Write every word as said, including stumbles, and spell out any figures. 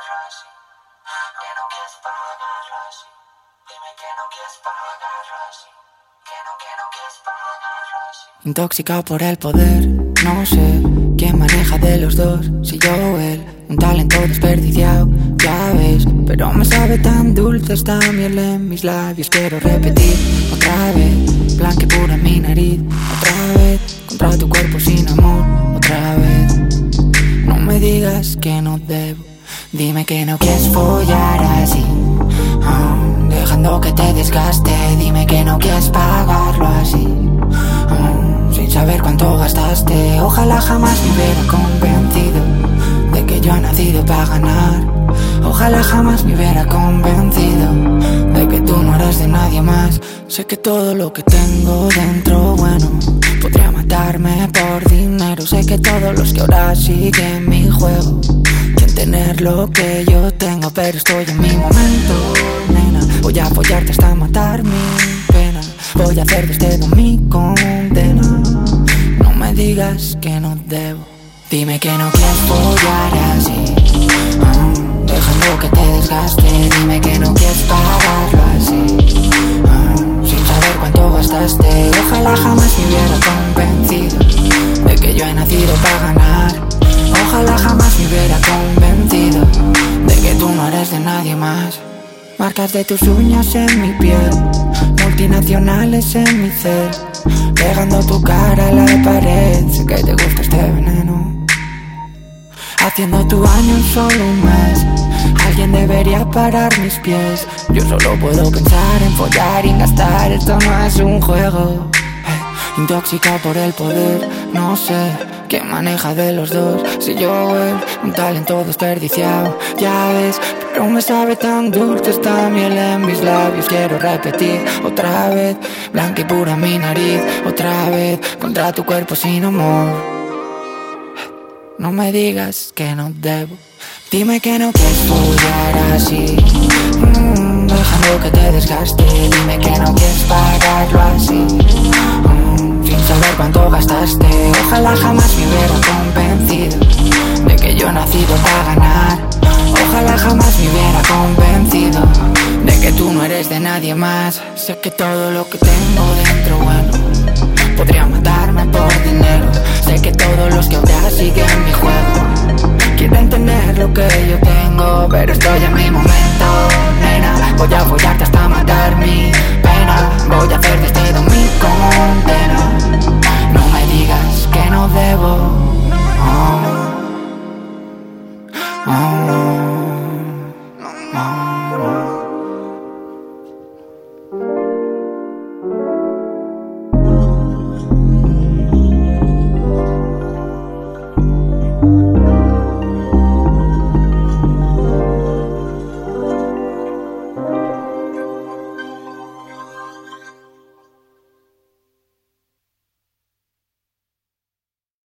pagarlo así. Que no quieres pagarlo así. Dime que no quieres pagarlo así. Que no, que no quieres pagarlo así. Intoxicado por el poder, no sé quién maneja de los dos, si yo o él. Un talento desperdiciado, ya ves. Pero me sabe tan dulce esta miel en mis labios. Quiero repetir otra vez, blanca y pura en mi nariz. Otra vez, contra tu cuerpo sin amor. Otra vez, no me digas que no debo. Dime que no quieres follar así, oh, dejando que te desgaste. Dime que no quieres pagarlo así, oh, sin saber cuánto gastaste. Ojalá jamás me hubiera convencido de que yo he nacido para ganar. Ojalá jamás me hubiera convencido de que tú no eres de nadie más. Sé que todo lo que tengo dentro, bueno, podría matarme por dinero. Sé que todos los que ahora siguen mi juego quieren tener lo que yo tengo, pero estoy en mi momento, nena. Voy a apoyarte hasta matar mi pena. Voy a hacer de este don mi condena. No me digas que no debo. Dime que no quieres follar así, oh, dejando que te desgaste. Dime que no quieres pagarlo así, oh, sin saber cuánto gastaste. Ojalá jamás me hubiera convencido de que yo he nacido para ganar. Ojalá jamás me hubiera convencido de que tú no eres de nadie más. Marcas de tus uñas en mi piel, multinacionales en mi ser, pegando tu cara a la pared. Sé que te gusta este veneno, haciendo tu año en solo un mes. Alguien debería parar mis pies. Yo solo puedo pensar en follar y gastar. Esto no es un juego. Hey, intoxicado por el poder, no sé quién maneja de los dos, si yo o él. Un talento desperdiciado, ya ves. Pero me sabe tan dulce esta miel en mis labios. Quiero repetir otra vez, blanca y pura en mi nariz. Otra vez, contra tu cuerpo sin amor. No me digas que no debo. Dime que no quieres follar así, mm, dejando que te desgaste. Dime que no quieres pagarlo así, mm, sin saber cuánto gastaste. Ojalá jamás me hubiera convencido de que yo he nacido para ganar. Ojalá jamás me hubiera convencido de que tú no eres de nadie más. Sé que todo lo que tengo dentro, bueno, podría matarme por dinero. Sé que todos los que ahora siguen mi juego quieren tener lo que yo tengo, pero estoy en mi momento, nena. Voy a follarte hasta matar mi pena. Voy a hacer de este don mi condena. No me digas que no debo, oh, oh.